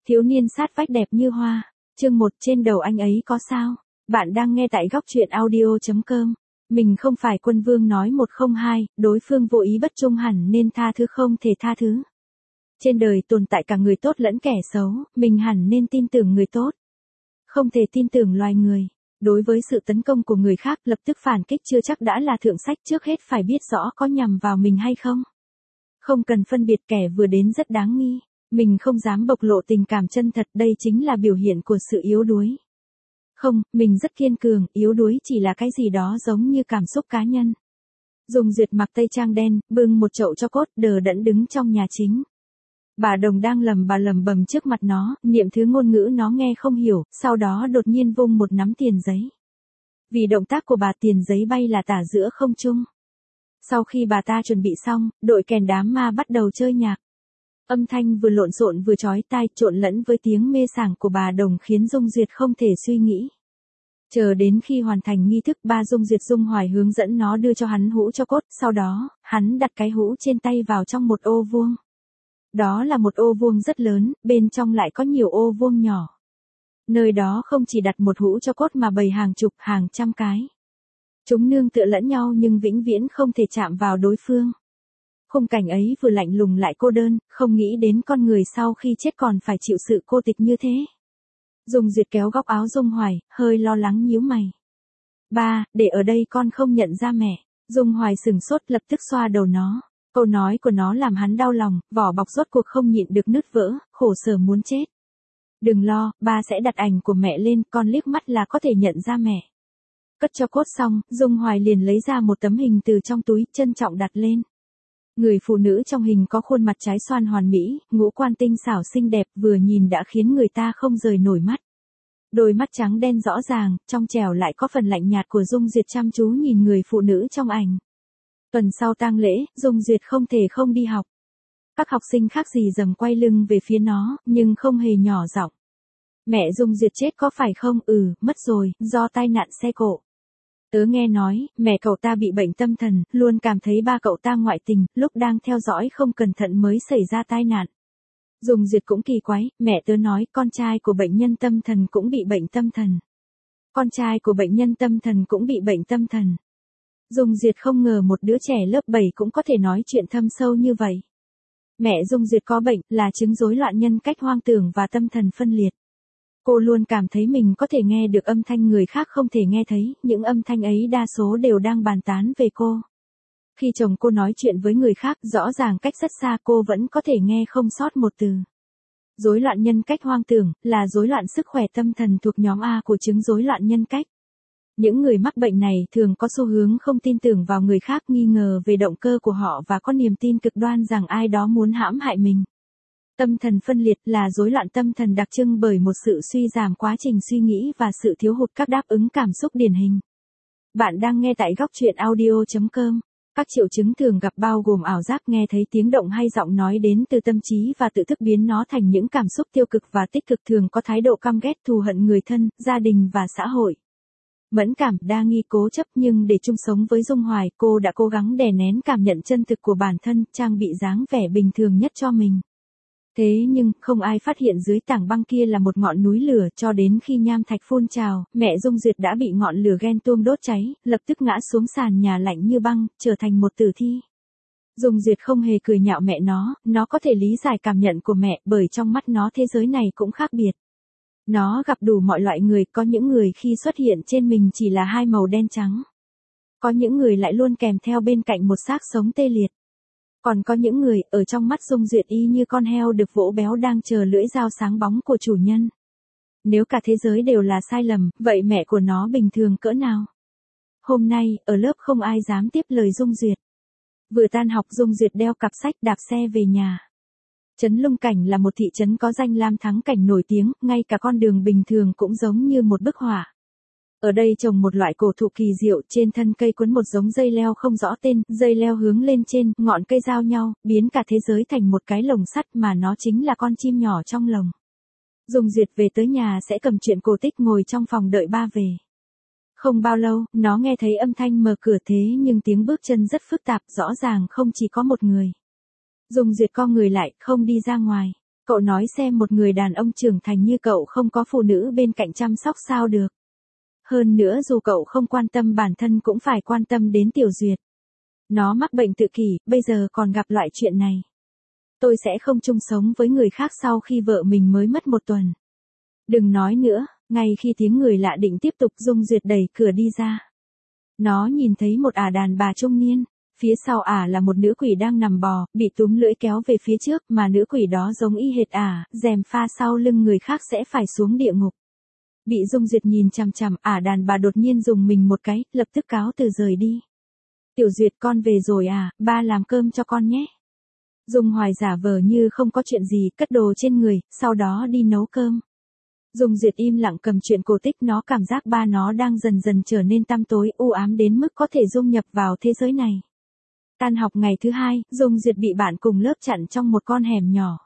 Thiếu niên sát vách đẹp như hoa. Chương 1 trên đầu anh ấy có sao? Bạn đang nghe tại góc truyện audio.com. Mình không phải quân vương nói 102, đối phương vô ý bất trung hẳn nên tha thứ không thể tha thứ. Trên đời tồn tại cả người tốt lẫn kẻ xấu, mình hẳn nên tin tưởng người tốt. Không thể tin tưởng loài người. Đối với sự tấn công của người khác lập tức phản kích chưa chắc đã là thượng sách, trước hết phải biết rõ có nhằm vào mình hay không. Không cần phân biệt, kẻ vừa đến rất đáng nghi. Mình không dám bộc lộ tình cảm chân thật, đây chính là biểu hiện của sự yếu đuối. Không, mình rất kiên cường, yếu đuối chỉ là cái gì đó giống như cảm xúc cá nhân. Dung Duyệt mặc tây trang đen, bưng một chậu cho cốt, đờ đẫn đứng trong nhà chính. Bà Đồng đang lầm bầm trước mặt nó, niệm thứ ngôn ngữ nó nghe không hiểu, sau đó đột nhiên vung một nắm tiền giấy. Vì động tác của bà, tiền giấy bay là tả giữa không trung. Sau khi bà ta chuẩn bị xong, đội kèn đám ma bắt đầu chơi nhạc. Âm thanh vừa lộn xộn vừa chói tai, trộn lẫn với tiếng mê sảng của bà Đồng khiến Dung Duyệt không thể suy nghĩ. Chờ đến khi hoàn thành nghi thức, ba Dung Duyệt Dung Hoài hướng dẫn nó đưa cho hắn hũ cho cốt, sau đó, hắn đặt cái hũ trên tay vào trong một ô vuông. Đó là một ô vuông rất lớn, bên trong lại có nhiều ô vuông nhỏ. Nơi đó không chỉ đặt một hũ cho cốt mà bày hàng chục, hàng trăm cái. Chúng nương tựa lẫn nhau nhưng vĩnh viễn không thể chạm vào đối phương. Khung cảnh ấy vừa lạnh lùng lại cô đơn, không nghĩ đến con người sau khi chết còn phải chịu sự cô tịch như thế. Dung Duyệt kéo góc áo Dung Hoài, hơi lo lắng nhíu mày. Ba, để ở đây con không nhận ra mẹ. Dung Hoài sừng sốt, lập tức xoa đầu nó. Câu nói của nó làm hắn đau lòng, vỏ bọc rốt cuộc không nhịn được nứt vỡ, khổ sở muốn chết. Đừng lo, ba sẽ đặt ảnh của mẹ lên, con liếc mắt là có thể nhận ra mẹ. Cất cho cốt xong, Dung Hoài liền lấy ra một tấm hình từ trong túi, trân trọng đặt lên. Người phụ nữ trong hình có khuôn mặt trái xoan hoàn mỹ, ngũ quan tinh xảo xinh đẹp, vừa nhìn đã khiến người ta không rời nổi mắt. Đôi mắt trắng đen rõ ràng, trong trẻo lại có phần lạnh nhạt của Dung Duyệt chăm chú nhìn người phụ nữ trong ảnh. Tuần sau tang lễ, Dung Duyệt không thể không đi học. Các học sinh khác gì dầm quay lưng về phía nó, nhưng không hề nhỏ giọng. Mẹ Dung Duyệt chết có phải không? Mất rồi, do tai nạn xe cộ. Tớ nghe nói, mẹ cậu ta bị bệnh tâm thần, luôn cảm thấy ba cậu ta ngoại tình, lúc đang theo dõi không cẩn thận mới xảy ra tai nạn. Dung Duyệt cũng kỳ quái, mẹ tớ nói con trai của bệnh nhân tâm thần cũng bị bệnh tâm thần. Con trai của bệnh nhân tâm thần cũng bị bệnh tâm thần. Dung Duyệt không ngờ một đứa trẻ lớp 7 cũng có thể nói chuyện thâm sâu như vậy. Mẹ Dung Duyệt có bệnh, là chứng rối loạn nhân cách hoang tưởng và tâm thần phân liệt. Cô luôn cảm thấy mình có thể nghe được âm thanh người khác không thể nghe thấy, những âm thanh ấy đa số đều đang bàn tán về cô. Khi chồng cô nói chuyện với người khác, rõ ràng cách rất xa, cô vẫn có thể nghe không sót một từ. Rối loạn nhân cách hoang tưởng là rối loạn sức khỏe tâm thần thuộc nhóm A của chứng rối loạn nhân cách. Những người mắc bệnh này thường có xu hướng không tin tưởng vào người khác, nghi ngờ về động cơ của họ và có niềm tin cực đoan rằng ai đó muốn hãm hại mình. Tâm thần phân liệt là rối loạn tâm thần đặc trưng bởi một sự suy giảm quá trình suy nghĩ và sự thiếu hụt các đáp ứng cảm xúc điển hình. Bạn đang nghe tại góc truyện audio.com. Các triệu chứng thường gặp bao gồm ảo giác, nghe thấy tiếng động hay giọng nói đến từ tâm trí và tự thức biến nó thành những cảm xúc tiêu cực và tích cực, thường có thái độ căm ghét, thù hận người thân, gia đình và xã hội. Mẫn cảm, đa nghi, cố chấp, nhưng để chung sống với Dung Hoài, cô đã cố gắng đè nén cảm nhận chân thực của bản thân, trang bị dáng vẻ bình thường nhất cho mình. Thế nhưng, không ai phát hiện dưới tảng băng kia là một ngọn núi lửa, cho đến khi nham thạch phun trào, mẹ Dung Duyệt đã bị ngọn lửa ghen tuông đốt cháy, lập tức ngã xuống sàn nhà lạnh như băng, trở thành một tử thi. Dung Duyệt không hề cười nhạo mẹ nó có thể lý giải cảm nhận của mẹ, bởi trong mắt nó thế giới này cũng khác biệt. Nó gặp đủ mọi loại người, có những người khi xuất hiện trên mình chỉ là hai màu đen trắng. Có những người lại luôn kèm theo bên cạnh một xác sống tê liệt. Còn có những người, ở trong mắt Dung Duyệt y như con heo được vỗ béo đang chờ lưỡi dao sáng bóng của chủ nhân. Nếu cả thế giới đều là sai lầm, vậy mẹ của nó bình thường cỡ nào? Hôm nay, ở lớp không ai dám tiếp lời Dung Duyệt. Vừa tan học, Dung Duyệt đeo cặp sách, đạp xe về nhà. Trấn Lung Cảnh là một thị trấn có danh lam thắng cảnh nổi tiếng, ngay cả con đường bình thường cũng giống như một bức họa. Ở đây trồng một loại cổ thụ kỳ diệu, trên thân cây quấn một giống dây leo không rõ tên, dây leo hướng lên trên, ngọn cây giao nhau, biến cả thế giới thành một cái lồng sắt mà nó chính là con chim nhỏ trong lồng. Dung Duyệt về tới nhà sẽ cầm truyện cổ tích, ngồi trong phòng đợi ba về. Không bao lâu, nó nghe thấy âm thanh mở cửa, thế nhưng tiếng bước chân rất phức tạp, rõ ràng không chỉ có một người. Dung Duyệt co người lại, không đi ra ngoài. Cậu nói xem một người đàn ông trưởng thành như cậu không có phụ nữ bên cạnh chăm sóc sao được. Hơn nữa dù cậu không quan tâm bản thân cũng phải quan tâm đến Tiểu Duyệt. Nó mắc bệnh tự kỷ, bây giờ còn gặp loại chuyện này. Tôi sẽ không chung sống với người khác sau khi vợ mình mới mất 1 tuần. Đừng nói nữa, ngay khi tiếng người lạ định tiếp tục Dung Duyệt đẩy cửa đi ra. Nó nhìn thấy một đàn bà trung niên, phía sau là một nữ quỷ đang nằm bò, bị túm lưỡi kéo về phía trước mà nữ quỷ đó giống y hệt rèm pha sau lưng người khác sẽ phải xuống địa ngục. Bị Dung Duyệt nhìn chằm chằm đàn bà đột nhiên dùng mình một cái, lập tức cáo từ rời đi. Tiểu Duyệt con về rồi ba làm cơm cho con nhé. Dung Hoài giả vờ như không có chuyện gì, cất đồ trên người, sau đó đi nấu cơm. Dung Duyệt im lặng cầm chuyện cổ tích, nó cảm giác ba nó đang dần dần trở nên tăm tối, u ám đến mức có thể dung nhập vào thế giới này. Tan học ngày thứ 2, Dung Duyệt bị bạn cùng lớp chặn trong một con hẻm nhỏ.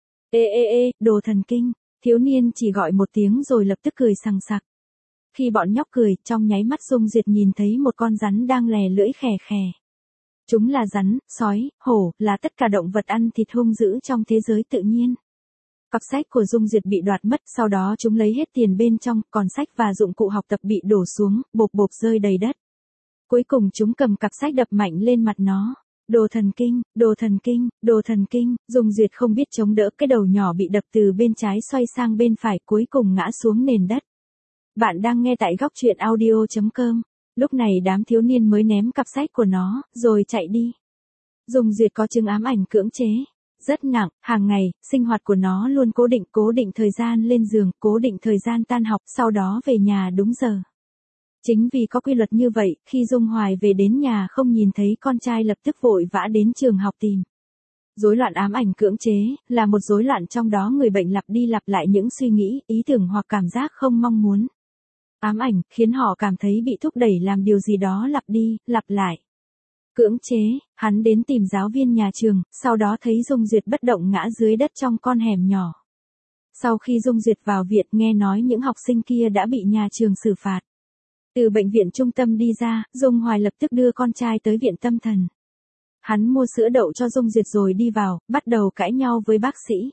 Ê, đồ thần kinh, thiếu niên chỉ gọi một tiếng rồi lập tức cười sằng sặc. Khi bọn nhóc cười, trong nháy mắt Dung Duyệt nhìn thấy một con rắn đang lè lưỡi khè khè. Chúng là rắn, sói, hổ, là tất cả động vật ăn thịt hung dữ trong thế giới tự nhiên. Cặp sách của Dung Duyệt bị đoạt mất, sau đó chúng lấy hết tiền bên trong, còn sách và dụng cụ học tập bị đổ xuống, bộp bộp rơi đầy đất. Cuối cùng chúng cầm cặp sách đập mạnh lên mặt nó. Đồ thần kinh, đồ thần kinh, đồ thần kinh, Dung Duyệt không biết chống đỡ, cái đầu nhỏ bị đập từ bên trái xoay sang bên phải, cuối cùng ngã xuống nền đất. Bạn đang nghe tại góc truyện audio.com. Lúc này đám thiếu niên mới ném cặp sách của nó, rồi chạy đi. Dung Duyệt có chứng ám ảnh cưỡng chế. Rất nặng, hàng ngày, sinh hoạt của nó luôn cố định thời gian lên giường, cố định thời gian tan học, sau đó về nhà đúng giờ. Chính vì có quy luật như vậy, khi Dung Hoài về đến nhà không nhìn thấy con trai lập tức vội vã đến trường học tìm. Rối loạn ám ảnh cưỡng chế, là một rối loạn trong đó người bệnh lặp đi lặp lại những suy nghĩ, ý tưởng hoặc cảm giác không mong muốn. Ám ảnh, khiến họ cảm thấy bị thúc đẩy làm điều gì đó lặp đi, lặp lại. Cưỡng chế, hắn đến tìm giáo viên nhà trường, sau đó thấy Dung Duyệt bất động ngã dưới đất trong con hẻm nhỏ. Sau khi Dung Duyệt vào viện nghe nói những học sinh kia đã bị nhà trường xử phạt. Từ bệnh viện trung tâm đi ra, Dung Hoài lập tức đưa con trai tới viện tâm thần. Hắn mua sữa đậu cho Dung Duyệt rồi đi vào, bắt đầu cãi nhau với bác sĩ.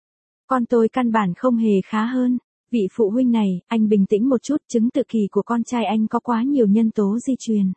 Con tôi căn bản không hề khá hơn. Vị phụ huynh này, anh bình tĩnh một chút, chứng tự kỷ của con trai anh có quá nhiều nhân tố di truyền.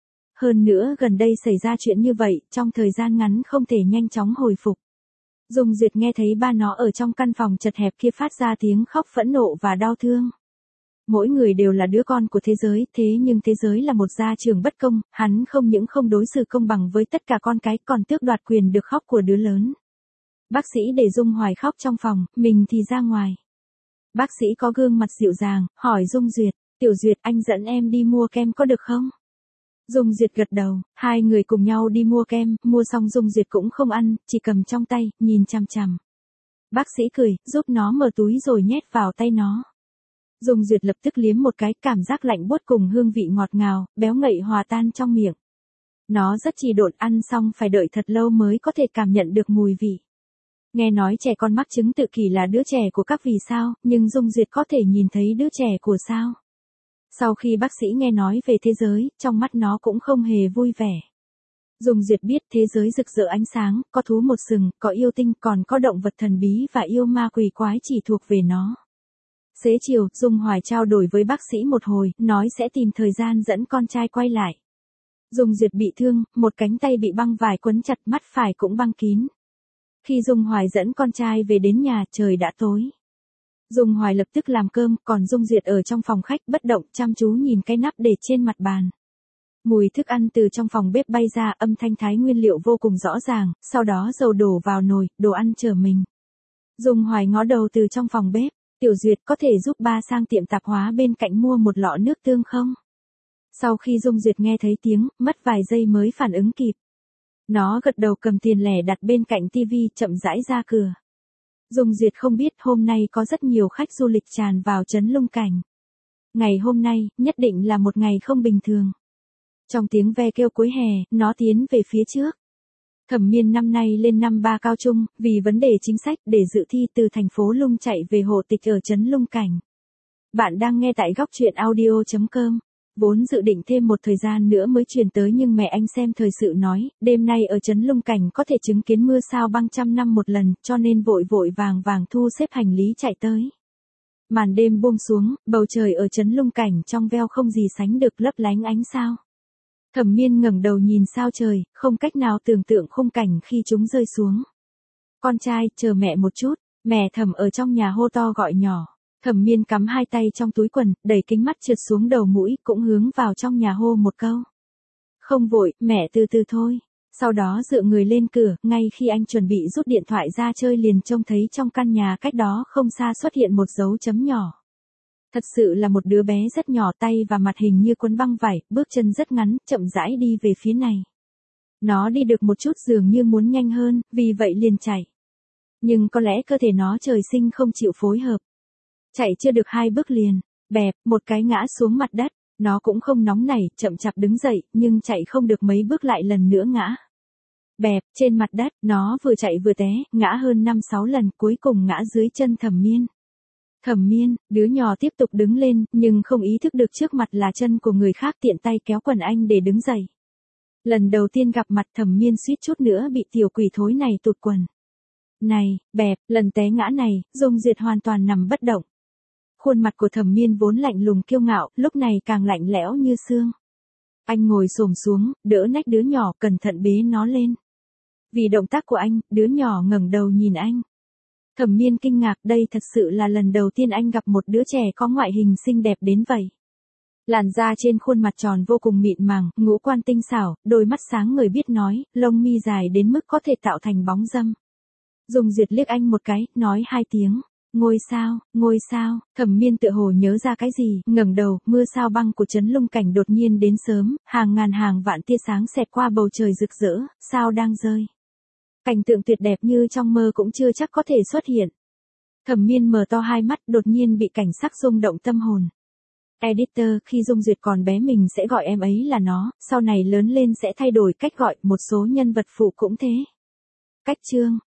Hơn nữa gần đây xảy ra chuyện như vậy, trong thời gian ngắn không thể nhanh chóng hồi phục. Dung Duyệt nghe thấy ba nó ở trong căn phòng chật hẹp kia phát ra tiếng khóc phẫn nộ và đau thương. Mỗi người đều là đứa con của thế giới, thế nhưng thế giới là một gia trường bất công, hắn không những không đối xử công bằng với tất cả con cái, còn tước đoạt quyền được khóc của đứa lớn. Bác sĩ để Dung Hoài khóc trong phòng, mình thì ra ngoài. Bác sĩ có gương mặt dịu dàng, hỏi Dung Duyệt, Tiểu Duyệt anh dẫn em đi mua kem có được không? Dung Duyệt gật đầu, hai người cùng nhau đi mua kem, mua xong Dung Duyệt cũng không ăn, chỉ cầm trong tay, nhìn chằm chằm. Bác sĩ cười, giúp nó mở túi rồi nhét vào tay nó. Dung Duyệt lập tức liếm một cái, cảm giác lạnh buốt cùng hương vị ngọt ngào, béo ngậy hòa tan trong miệng. Nó rất trì độn, ăn xong phải đợi thật lâu mới có thể cảm nhận được mùi vị. Nghe nói trẻ con mắc chứng tự kỷ là đứa trẻ của các vì sao, nhưng Dung Duyệt có thể nhìn thấy đứa trẻ của sao. Sau khi bác sĩ nghe nói về thế giới, trong mắt nó cũng không hề vui vẻ. Dung Duyệt biết thế giới rực rỡ ánh sáng, có thú một sừng, có yêu tinh, còn có động vật thần bí và yêu ma quỷ quái chỉ thuộc về nó. Xế chiều, Dung Hoài trao đổi với bác sĩ một hồi, nói sẽ tìm thời gian dẫn con trai quay lại. Dung Duyệt bị thương, một cánh tay bị băng vải quấn chặt, mắt phải cũng băng kín. Khi Dung Hoài dẫn con trai về đến nhà, trời đã tối. Dung Hoài lập tức làm cơm, còn Dung Duyệt ở trong phòng khách bất động, chăm chú nhìn cái nắp để trên mặt bàn. Mùi thức ăn từ trong phòng bếp bay ra, âm thanh thái nguyên liệu vô cùng rõ ràng, sau đó dầu đổ vào nồi, đồ ăn chờ mình. Dung Hoài ngó đầu từ trong phòng bếp, Tiểu Duyệt có thể giúp ba sang tiệm tạp hóa bên cạnh mua một lọ nước tương không? Sau khi Dung Duyệt nghe thấy tiếng, mất vài giây mới phản ứng kịp. Nó gật đầu cầm tiền lẻ đặt bên cạnh tivi, chậm rãi ra cửa. Dung Duyệt không biết hôm nay có rất nhiều khách du lịch tràn vào trấn Lung Cảnh. Ngày hôm nay, nhất định là một ngày không bình thường. Trong tiếng ve kêu cuối hè, nó tiến về phía trước. Thẩm Miên năm nay lên năm 3 cao trung, vì vấn đề chính sách để dự thi từ thành phố Lung chạy về hộ tịch ở trấn Lung Cảnh. Bạn đang nghe tại góc truyện audio.com. Vốn dự định thêm một thời gian nữa mới truyền tới nhưng mẹ anh xem thời sự nói, đêm nay ở trấn Lung Cảnh có thể chứng kiến mưa sao băng trăm năm một lần, cho nên vội vội vàng vàng thu xếp hành lý chạy tới. Màn đêm buông xuống, bầu trời ở trấn Lung Cảnh trong veo không gì sánh được lấp lánh ánh sao. Thẩm Miên ngẩng đầu nhìn sao trời, không cách nào tưởng tượng khung cảnh khi chúng rơi xuống. Con trai, chờ mẹ một chút, mẹ Thẩm ở trong nhà hô to gọi nhỏ. Thẩm Miên cắm hai tay trong túi quần, đẩy kính mắt trượt xuống đầu mũi, cũng hướng vào trong nhà hô một câu. Không vội, mẹ từ từ thôi. Sau đó dựa người lên cửa, ngay khi anh chuẩn bị rút điện thoại ra chơi liền trông thấy trong căn nhà cách đó không xa xuất hiện một dấu chấm nhỏ. Thật sự là một đứa bé rất nhỏ, tay và mặt hình như quấn băng vải, bước chân rất ngắn, chậm rãi đi về phía này. Nó đi được một chút dường như muốn nhanh hơn, vì vậy liền chạy. Nhưng có lẽ cơ thể nó trời sinh không chịu phối hợp. Chạy chưa được 2 bước liền, bẹp, một cái ngã xuống mặt đất. Nó cũng không nóng nảy, chậm chạp đứng dậy, nhưng chạy không được mấy bước lại lần nữa ngã. Bẹp, trên mặt đất, nó vừa chạy vừa té, ngã hơn 5-6 lần, cuối cùng ngã dưới chân Thẩm Miên. Thẩm Miên, đứa nhỏ tiếp tục đứng lên, nhưng không ý thức được trước mặt là chân của người khác, tiện tay kéo quần anh để đứng dậy. Lần đầu tiên gặp mặt Thẩm Miên suýt chút nữa bị tiểu quỷ thối này tụt quần. Này, bẹp, lần té ngã này, Dung Duyệt hoàn toàn nằm bất động. Khuôn mặt của Thẩm Miên vốn lạnh lùng kiêu ngạo, lúc này càng lạnh lẽo như xương. Anh ngồi xổm xuống, đỡ nách đứa nhỏ, cẩn thận bế nó lên. Vì động tác của anh, đứa nhỏ ngẩng đầu nhìn anh. Thẩm Miên kinh ngạc, đây thật sự là lần đầu tiên anh gặp một đứa trẻ có ngoại hình xinh đẹp đến vậy. Làn da trên khuôn mặt tròn vô cùng mịn màng, ngũ quan tinh xảo, đôi mắt sáng ngời biết nói, lông mi dài đến mức có thể tạo thành bóng dâm. Dung Duyệt liếc anh một cái, nói 2 tiếng. Ngôi sao, Thẩm Miên tựa hồ nhớ ra cái gì, ngẩng đầu, mưa sao băng của trấn Lung Cảnh đột nhiên đến sớm, hàng ngàn hàng vạn tia sáng xẹt qua bầu trời rực rỡ, sao đang rơi. Cảnh tượng tuyệt đẹp như trong mơ cũng chưa chắc có thể xuất hiện. Thẩm Miên mở to hai mắt, đột nhiên bị cảnh sắc rung động tâm hồn. Editor, khi Dung Duyệt còn bé mình sẽ gọi em ấy là nó, sau này lớn lên sẽ thay đổi cách gọi, một số nhân vật phụ cũng thế. Cách chương